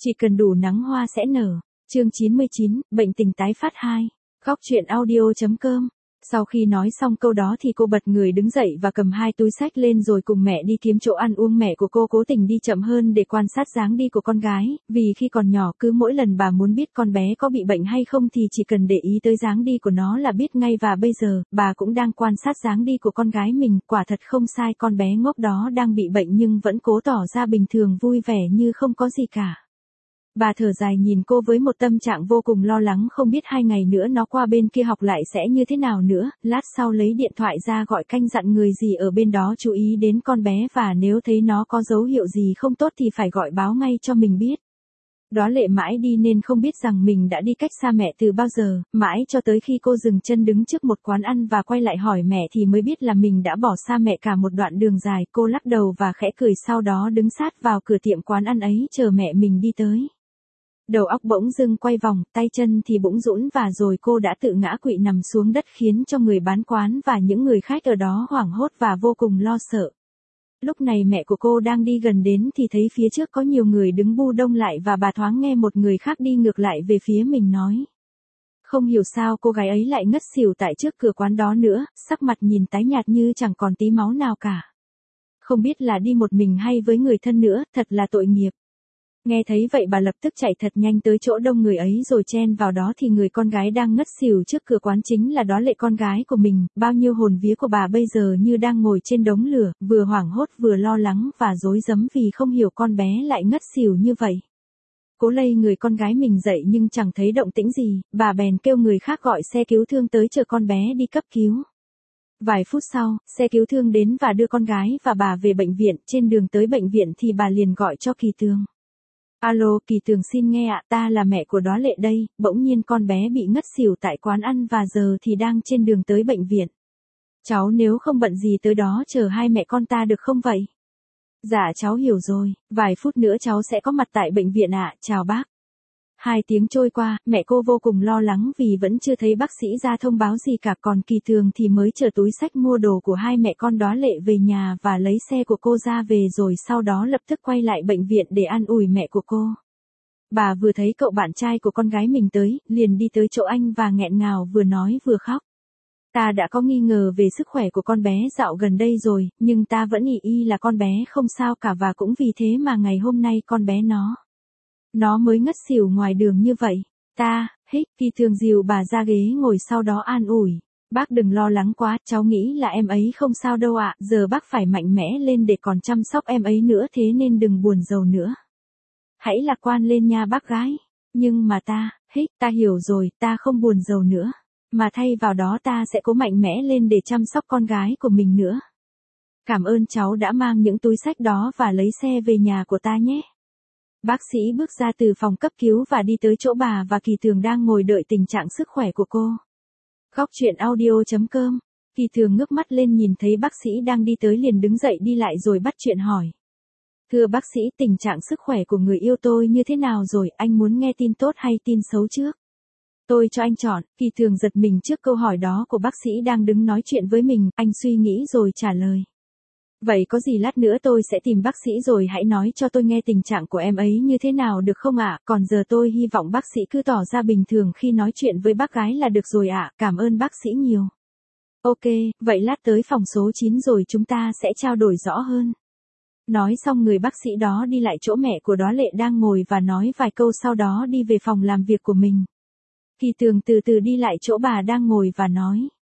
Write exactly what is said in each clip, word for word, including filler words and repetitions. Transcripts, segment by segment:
Chỉ cần đủ nắng hoa sẽ nở. Chương chín mươi chín, bệnh tình tái phát hai. Góc truyện audio.com. Sau khi nói xong câu đó thì cô bật người đứng dậy và cầm hai túi xách lên rồi cùng mẹ đi kiếm chỗ ăn uống. Mẹ của cô cố tình đi chậm hơn để quan sát dáng đi của con gái, vì khi còn nhỏ cứ mỗi lần bà muốn biết con bé có bị bệnh hay không thì chỉ cần để ý tới dáng đi của nó là biết ngay, và bây giờ, bà cũng đang quan sát dáng đi của con gái mình. Quả thật không sai, con bé ngốc đó đang bị bệnh nhưng vẫn cố tỏ ra bình thường vui vẻ như không có gì cả. Bà thở dài nhìn cô với một tâm trạng vô cùng lo lắng, không biết hai ngày nữa nó qua bên kia học lại sẽ như thế nào nữa. Lát sau lấy điện thoại ra gọi canh dặn người gì ở bên đó chú ý đến con bé, và nếu thấy nó có dấu hiệu gì không tốt thì phải gọi báo ngay cho mình biết. Đó Lệ mãi đi nên không biết rằng mình đã đi cách xa mẹ từ bao giờ, mãi cho tới khi cô dừng chân đứng trước một quán ăn và quay lại hỏi mẹ thì mới biết là mình đã bỏ xa mẹ cả một đoạn đường dài. Cô lắc đầu và khẽ cười, sau đó đứng sát vào cửa tiệm quán ăn ấy chờ mẹ mình đi tới. Đầu óc bỗng dưng quay vòng, tay chân thì bỗng rũn và rồi cô đã tự ngã quỵ nằm xuống đất, khiến cho người bán quán và những người khách ở đó hoảng hốt và vô cùng lo sợ. Lúc này mẹ của cô đang đi gần đến thì thấy phía trước có nhiều người đứng bu đông lại, và bà thoáng nghe một người khác đi ngược lại về phía mình nói. Không hiểu sao cô gái ấy lại ngất xỉu tại trước cửa quán đó nữa, sắc mặt nhìn tái nhạt như chẳng còn tí máu nào cả. Không biết là đi một mình hay với người thân nữa, thật là tội nghiệp. Nghe thấy vậy bà lập tức chạy thật nhanh tới chỗ đông người ấy rồi chen vào đó thì người con gái đang ngất xỉu trước cửa quán chính là Đó Lệ, con gái của mình. Bao nhiêu hồn vía của bà bây giờ như đang ngồi trên đống lửa, vừa hoảng hốt vừa lo lắng và rối rắm vì không hiểu con bé lại ngất xỉu như vậy. Cố lay người con gái mình dậy nhưng chẳng thấy động tĩnh gì, bà bèn kêu người khác gọi xe cứu thương tới chờ con bé đi cấp cứu. Vài phút sau, xe cứu thương đến và đưa con gái và bà về bệnh viện. Trên đường tới bệnh viện thì bà liền gọi cho Kỳ Tường. Alo, Kỳ Tường xin nghe ạ, ta là mẹ của Đó Lệ đây, bỗng nhiên con bé bị ngất xỉu tại quán ăn và giờ thì đang trên đường tới bệnh viện. Cháu nếu không bận gì tới đó chờ hai mẹ con ta được không vậy? Dạ cháu hiểu rồi, vài phút nữa cháu sẽ có mặt tại bệnh viện ạ, chào bác. Hai tiếng trôi qua, mẹ cô vô cùng lo lắng vì vẫn chưa thấy bác sĩ ra thông báo gì cả, còn Kỳ Tường thì mới chở túi xách mua đồ của hai mẹ con Đó Lệ về nhà và lấy xe của cô ra về, rồi sau đó lập tức quay lại bệnh viện để an ủi mẹ của cô. Bà vừa thấy cậu bạn trai của con gái mình tới, liền đi tới chỗ anh và nghẹn ngào vừa nói vừa khóc. Ta đã có nghi ngờ về sức khỏe của con bé dạo gần đây rồi, nhưng ta vẫn ỷ y là con bé không sao cả, và cũng vì thế mà ngày hôm nay con bé nó... Nó mới ngất xỉu ngoài đường như vậy. Ta, hích, Kỳ Tường dìu bà ra ghế ngồi sau đó an ủi. Bác đừng lo lắng quá, cháu nghĩ là em ấy không sao đâu ạ, giờ bác phải mạnh mẽ lên để còn chăm sóc em ấy nữa, thế nên đừng buồn rầu nữa. Hãy lạc quan lên nha bác gái. Nhưng mà ta, hích, ta hiểu rồi, ta không buồn rầu nữa. Mà thay vào đó ta sẽ cố mạnh mẽ lên để chăm sóc con gái của mình nữa. Cảm ơn cháu đã mang những túi xách đó và lấy xe về nhà của ta nhé. Bác sĩ bước ra từ phòng cấp cứu và đi tới chỗ bà và Kỳ Tường đang ngồi đợi tình trạng sức khỏe của cô. Góc truyện audio.com. Kỳ Tường ngước mắt lên nhìn thấy bác sĩ đang đi tới liền đứng dậy đi lại rồi bắt chuyện hỏi. Thưa bác sĩ, tình trạng sức khỏe của người yêu tôi như thế nào rồi, anh muốn nghe tin tốt hay tin xấu trước? Tôi cho anh chọn. Kỳ Tường giật mình trước câu hỏi đó của bác sĩ đang đứng nói chuyện với mình, anh suy nghĩ rồi trả lời. Vậy có gì lát nữa tôi sẽ tìm bác sĩ rồi hãy nói cho tôi nghe tình trạng của em ấy như thế nào được không ạ? Còn giờ tôi hy vọng bác sĩ cứ tỏ ra bình thường khi nói chuyện với bác gái là được rồi ạ, cảm ơn bác sĩ nhiều. Ok, vậy lát tới phòng số chín rồi chúng ta sẽ trao đổi rõ hơn. Nói xong người bác sĩ đó đi lại chỗ mẹ của Đó Lệ đang ngồi và nói vài câu, sau đó đi về phòng làm việc của mình. Kỳ Tường từ từ đi lại chỗ bà đang ngồi và nói.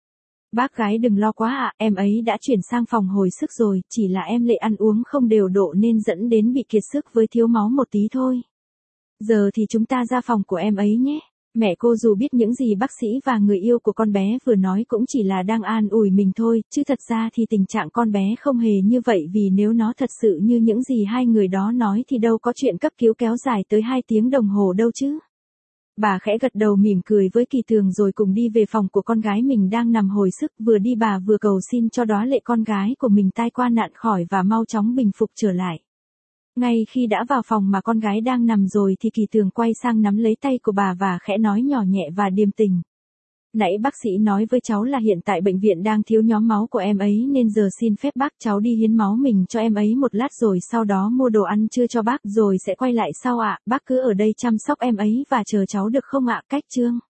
Bác gái đừng lo quá ạ, em ấy đã chuyển sang phòng hồi sức rồi, chỉ là em Lệ ăn uống không đều độ nên dẫn đến bị kiệt sức với thiếu máu một tí thôi. Giờ thì chúng ta ra phòng của em ấy nhé. Mẹ cô dù biết những gì bác sĩ và người yêu của con bé vừa nói cũng chỉ là đang an ủi mình thôi, chứ thật ra thì tình trạng con bé không hề như vậy, vì nếu nó thật sự như những gì hai người đó nói thì đâu có chuyện cấp cứu kéo dài tới hai tiếng đồng hồ đâu chứ. Bà khẽ gật đầu mỉm cười với Kỳ Tường rồi cùng đi về phòng của con gái mình đang nằm hồi sức, vừa đi bà vừa cầu xin cho Đó Lệ con gái của mình tai qua nạn khỏi và mau chóng bình phục trở lại. Ngay khi đã vào phòng mà con gái đang nằm rồi thì Kỳ Tường quay sang nắm lấy tay của bà và khẽ nói nhỏ nhẹ và điềm tình. nãy bác sĩ nói với cháu là hiện tại bệnh viện đang thiếu nhóm máu của em ấy nên giờ xin phép bác cháu đi hiến máu mình cho em ấy một lát rồi sau đó mua đồ ăn trưa cho bác rồi sẽ quay lại sau ạ, bác cứ ở đây chăm sóc em ấy và chờ cháu được không ạ, cách Trương.